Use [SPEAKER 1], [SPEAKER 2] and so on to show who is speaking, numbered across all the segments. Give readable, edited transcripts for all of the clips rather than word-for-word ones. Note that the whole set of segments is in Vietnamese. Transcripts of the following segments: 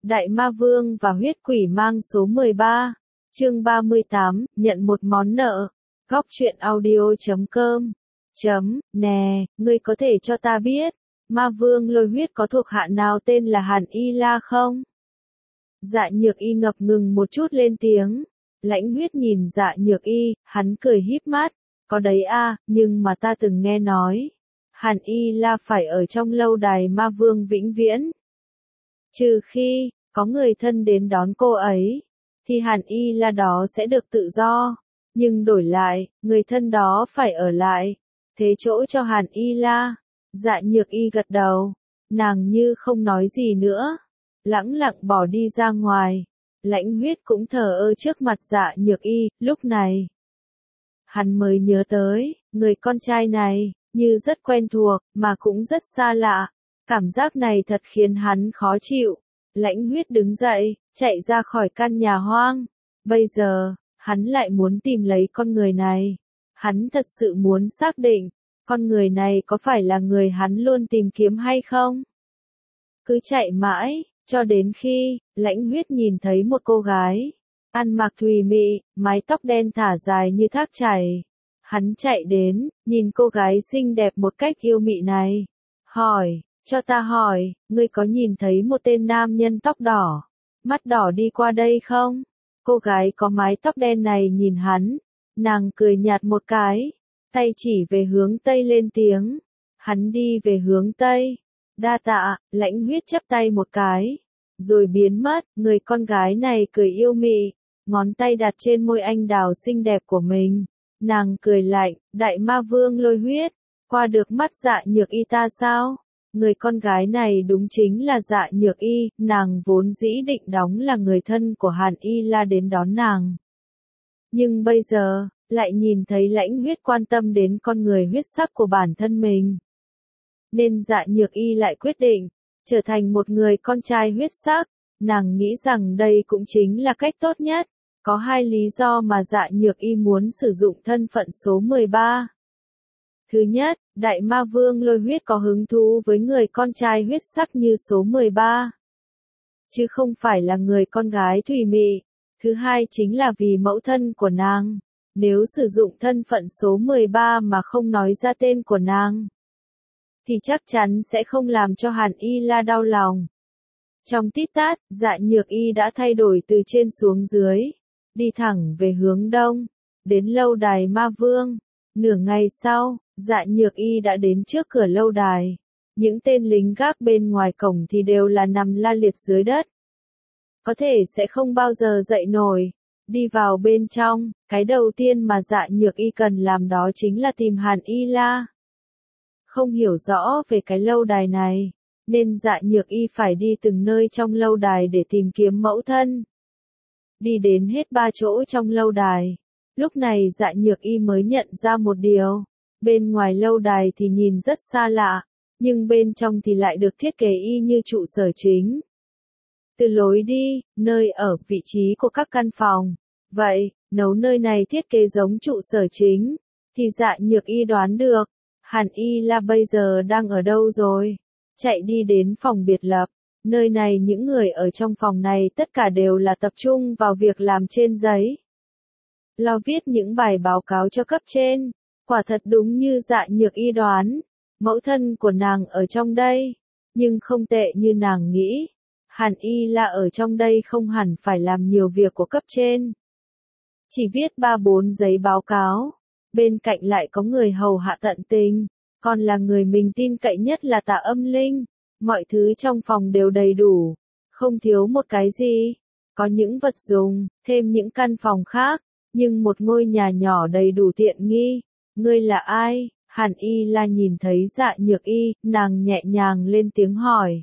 [SPEAKER 1] Đại Ma Vương và huyết quỷ mang số 13, chương 38, nhận một món nợ. Góc truyện audio.com. Nè, ngươi có thể cho ta biết, Ma Vương lôi huyết có thuộc hạ nào tên là Hàn Y La không? Dạ Nhược Y ngập ngừng một chút lên tiếng. Lãnh huyết nhìn Dạ Nhược Y, hắn cười híp mắt. Có đấy a, nhưng mà ta từng nghe nói, Hàn Y La phải ở trong lâu đài Ma Vương vĩnh viễn. Trừ khi, có người thân đến đón cô ấy, thì Hàn Y La đó sẽ được tự do. Nhưng đổi lại, người thân đó phải ở lại, thế chỗ cho Hàn Y La. Dạ Nhược Y gật đầu, nàng như không nói gì nữa, lẳng lặng bỏ đi ra ngoài. Lãnh huyết cũng thờ ơ trước mặt Dạ Nhược Y, lúc này hắn mới nhớ tới, người con trai này, như rất quen thuộc, mà cũng rất xa lạ. Cảm giác này thật khiến hắn khó chịu. Lãnh huyết đứng dậy, chạy ra khỏi căn nhà hoang. Bây giờ, hắn lại muốn tìm lấy con người này. Hắn thật sự muốn xác định, con người này có phải là người hắn luôn tìm kiếm hay không? Cứ chạy mãi, cho đến khi, lãnh huyết nhìn thấy một cô gái. Ăn mặc thùy mị, mái tóc đen thả dài như thác chảy. Hắn chạy đến, nhìn cô gái xinh đẹp một cách yêu mị này. Hỏi, cho ta hỏi, ngươi có nhìn thấy một tên nam nhân tóc đỏ, mắt đỏ đi qua đây không? Cô gái có mái tóc đen này nhìn hắn, nàng cười nhạt một cái, tay chỉ về hướng tây lên tiếng. Hắn đi về hướng tây. Đa tạ, lãnh huyết chắp tay một cái, rồi biến mất. Người con gái này cười yêu mị, ngón tay đặt trên môi anh đào xinh đẹp của mình. Nàng cười lạnh, Đại Ma Vương lôi huyết, qua được mắt Dạ Nhược Y ta sao? Người con gái này đúng chính là Dạ Nhược Y, nàng vốn dĩ định đóng là người thân của Hàn Y La đến đón nàng. Nhưng bây giờ, lại nhìn thấy lãnh huyết quan tâm đến con người huyết sắc của bản thân mình. Nên Dạ Nhược Y lại quyết định, trở thành một người con trai huyết sắc. Nàng nghĩ rằng đây cũng chính là cách tốt nhất. Có hai lý do mà Dạ Nhược Y muốn sử dụng thân phận số 13. Thứ nhất, Đại Ma Vương lôi huyết có hứng thú với người con trai huyết sắc như số 13. Chứ không phải là người con gái thùy mị. Thứ hai chính là vì mẫu thân của nàng. Nếu sử dụng thân phận số 13 mà không nói ra tên của nàng, thì chắc chắn sẽ không làm cho Hàn Y La đau lòng. Trong tít tát, Dạ Nhược Y đã thay đổi từ trên xuống dưới, đi thẳng về hướng đông, đến lâu đài Ma Vương. Nửa ngày sau, Dạ Nhược Y đã đến trước cửa lâu đài. Những tên lính gác bên ngoài cổng thì đều là nằm la liệt dưới đất. Có thể sẽ không bao giờ dậy nổi. Đi vào bên trong, cái đầu tiên mà Dạ Nhược Y cần làm đó chính là tìm Hàn Y La. Không hiểu rõ về cái lâu đài này, nên Dạ Nhược Y phải đi từng nơi trong lâu đài để tìm kiếm mẫu thân. Đi đến hết 3 chỗ trong lâu đài. Lúc này Dạ Nhược Y mới nhận ra một điều. Bên ngoài lâu đài thì nhìn rất xa lạ, nhưng bên trong thì lại được thiết kế y như trụ sở chính. Từ lối đi, nơi ở, vị trí của các căn phòng. Vậy, nếu nơi này thiết kế giống trụ sở chính, thì Dạ Nhược Y đoán được, Hàn Y La bây giờ đang ở đâu rồi? Chạy đi đến phòng biệt lập. Nơi này những người ở trong phòng này tất cả đều là tập trung vào việc làm trên giấy. Lo viết những bài báo cáo cho cấp trên. Quả thật đúng như Dạ Nhược Y đoán. Mẫu thân của nàng ở trong đây. Nhưng không tệ như nàng nghĩ. Hàn Y La ở trong đây không hẳn phải làm nhiều việc của cấp trên. Chỉ viết 3-4 giấy báo cáo. Bên cạnh lại có người hầu hạ tận tình. Còn là người mình tin cậy nhất là Tạ Âm Linh. Mọi thứ trong phòng đều đầy đủ. Không thiếu một cái gì. Có những vật dùng, thêm những căn phòng khác. Nhưng một ngôi nhà nhỏ đầy đủ tiện nghi. Ngươi là ai? Hàn Y La nhìn thấy Dạ Nhược Y, nàng nhẹ nhàng lên tiếng hỏi.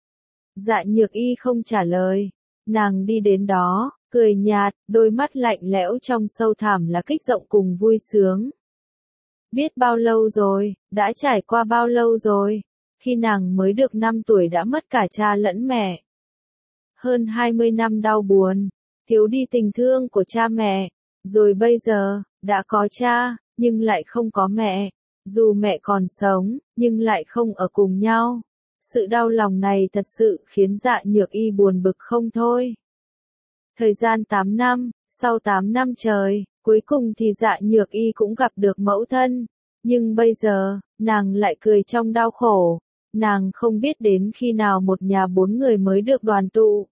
[SPEAKER 1] Dạ Nhược Y không trả lời. Nàng đi đến đó, cười nhạt, đôi mắt lạnh lẽo trong sâu thẳm là kích động cùng vui sướng. Biết bao lâu rồi, đã trải qua bao lâu rồi, khi nàng mới được 5 tuổi đã mất cả cha lẫn mẹ. Hơn 20 năm đau buồn, thiếu đi tình thương của cha mẹ, rồi bây giờ, đã có cha, nhưng lại không có mẹ. Dù mẹ còn sống, nhưng lại không ở cùng nhau. Sự đau lòng này thật sự khiến Dạ Nhược Y buồn bực không thôi. Thời gian 8 năm, sau 8 năm trời, cuối cùng thì Dạ Nhược Y cũng gặp được mẫu thân. Nhưng bây giờ, nàng lại cười trong đau khổ. Nàng không biết đến khi nào một nhà 4 người mới được đoàn tụ.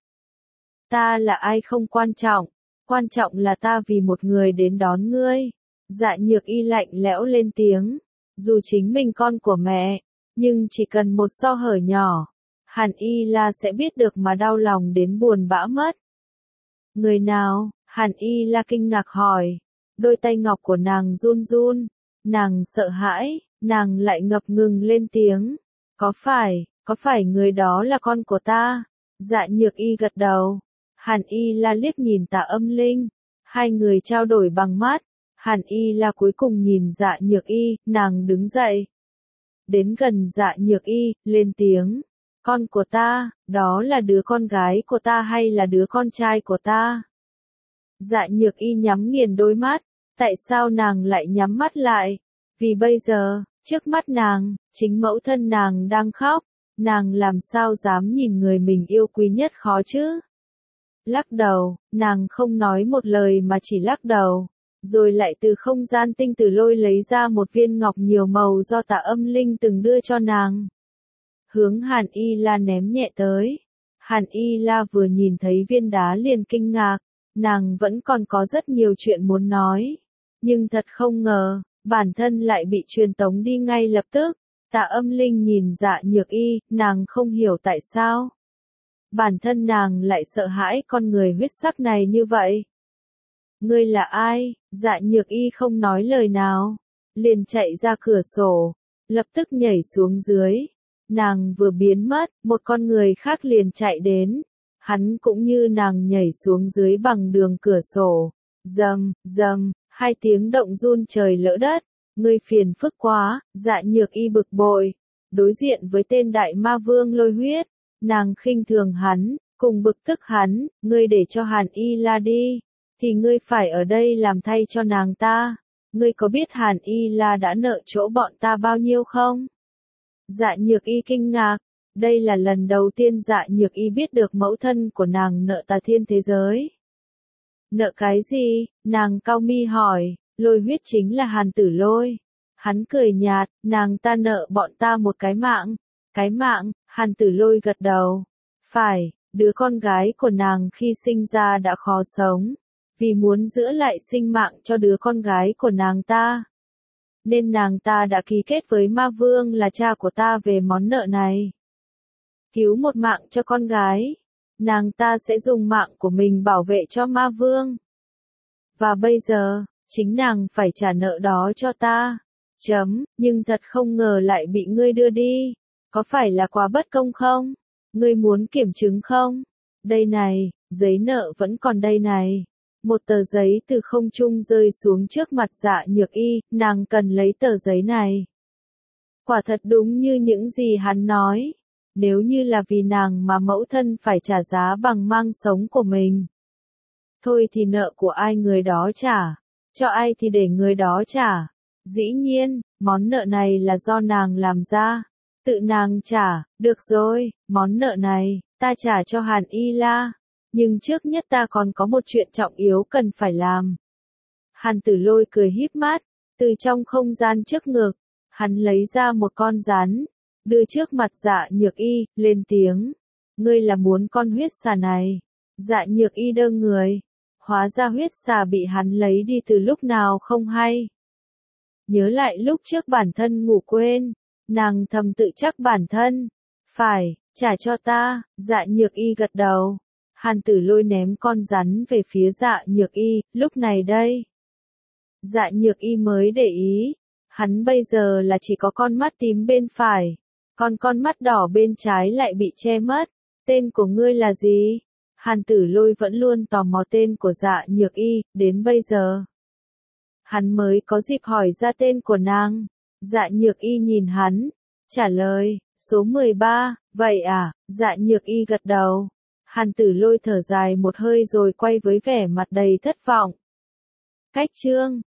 [SPEAKER 1] Ta là ai không quan trọng là ta vì một người đến đón ngươi. Dạ Nhược Y lạnh lẽo lên tiếng. Dù chính mình con của mẹ, nhưng chỉ cần một sơ hở nhỏ, Hàn Y La sẽ biết được mà đau lòng đến buồn bã mất. Người nào? Hàn Y La kinh ngạc hỏi. Đôi tay ngọc của nàng run run. Nàng sợ hãi, nàng lại ngập ngừng lên tiếng. Có phải người đó là con của ta? Dạ Nhược Y gật đầu. Hàn Y La liếc nhìn Tạ Âm Linh. Hai người trao đổi bằng mắt. Hàn Y La cuối cùng nhìn Dạ Nhược Y, nàng đứng dậy. Đến gần Dạ Nhược Y, lên tiếng. Con của ta, đó là đứa con gái của ta hay là đứa con trai của ta? Dạ Nhược Y nhắm nghiền đôi mắt. Tại sao nàng lại nhắm mắt lại? Vì bây giờ, trước mắt nàng, chính mẫu thân nàng đang khóc. Nàng làm sao dám nhìn người mình yêu quý nhất khó chứ? Lắc đầu, nàng không nói một lời mà chỉ lắc đầu. Rồi lại từ không gian tinh tử lôi lấy ra một viên ngọc nhiều màu do Tạ Âm Linh từng đưa cho nàng. Hướng Hàn Y La ném nhẹ tới. Hàn Y La vừa nhìn thấy viên đá liền kinh ngạc. Nàng vẫn còn có rất nhiều chuyện muốn nói. Nhưng thật không ngờ, bản thân lại bị truyền tống đi ngay lập tức. Tạ Âm Linh nhìn Dạ Nhược Y, nàng không hiểu tại sao. Bản thân nàng lại sợ hãi con người huyết sắc này như vậy. Ngươi là ai? Dạ Nhược Y không nói lời nào. Liền chạy ra cửa sổ. Lập tức nhảy xuống dưới. Nàng vừa biến mất, một con người khác liền chạy đến. Hắn cũng như nàng nhảy xuống dưới bằng đường cửa sổ. Rầm, rầm, hai tiếng động run trời lỡ đất. Ngươi phiền phức quá, Dạ Nhược Y bực bội. Đối diện với tên đại ma vương lôi huyết. Nàng khinh thường hắn, cùng bực tức hắn, ngươi để cho Hàn Y La đi. Thì ngươi phải ở đây làm thay cho nàng ta. Ngươi có biết Hàn Y La đã nợ chỗ bọn ta bao nhiêu không? Dạ Nhược Y kinh ngạc. Đây là lần đầu tiên Dạ Nhược Y biết được mẫu thân của nàng nợ Tà Thiên thế giới. Nợ cái gì? Nàng cau mi hỏi. Lôi huyết chính là Hàn Tử Lôi. Hắn cười nhạt, nàng ta nợ bọn ta một cái mạng. Cái mạng? Hàn Tử Lôi gật đầu. Phải, đứa con gái của nàng khi sinh ra đã khó sống. Vì muốn giữ lại sinh mạng cho đứa con gái của nàng ta. Nên nàng ta đã ký kết với ma vương là cha của ta về món nợ này. Cứu một mạng cho con gái. Nàng ta sẽ dùng mạng của mình bảo vệ cho ma vương. Và bây giờ, chính nàng phải trả nợ đó cho ta. Nhưng thật không ngờ lại bị ngươi đưa đi. Có phải là quá bất công không? Ngươi muốn kiểm chứng không? Đây này, giấy nợ vẫn còn đây này. Một tờ giấy từ không trung rơi xuống trước mặt Dạ Nhược Y, nàng cần lấy tờ giấy này. Quả thật đúng như những gì hắn nói. Nếu như là vì nàng mà mẫu thân phải trả giá bằng mang sống của mình. Thôi thì nợ của ai người đó trả. Cho ai thì để người đó trả. Dĩ nhiên, món nợ này là do nàng làm ra. Tự nàng trả, được rồi, món nợ này, ta trả cho Hàn Y La. Nhưng trước nhất ta còn có một chuyện trọng yếu cần phải làm. Hàn Tử Lôi cười híp mắt, từ trong không gian trước ngực, hắn lấy ra một con rắn, đưa trước mặt Dạ Nhược Y, lên tiếng. Ngươi là muốn con huyết xà này. Dạ Nhược Y đơ người. Hóa ra huyết xà bị hắn lấy đi từ lúc nào không hay. Nhớ lại lúc trước bản thân ngủ quên, nàng thầm tự chắc bản thân. Phải, trả cho ta, Dạ Nhược Y gật đầu. Hàn Tử Lôi ném con rắn về phía Dạ Nhược Y, lúc này đây. Dạ Nhược Y mới để ý, hắn bây giờ là chỉ có con mắt tím bên phải, còn con mắt đỏ bên trái lại bị che mất. Tên của ngươi là gì? Hàn Tử Lôi vẫn luôn tò mò tên của Dạ Nhược Y, đến bây giờ. Hắn mới có dịp hỏi ra tên của nàng. Dạ Nhược Y nhìn hắn, trả lời, số 13, vậy à? Dạ Nhược Y gật đầu. Hàn Tử Lôi thở dài một hơi rồi quay với vẻ mặt đầy thất vọng. Cách chương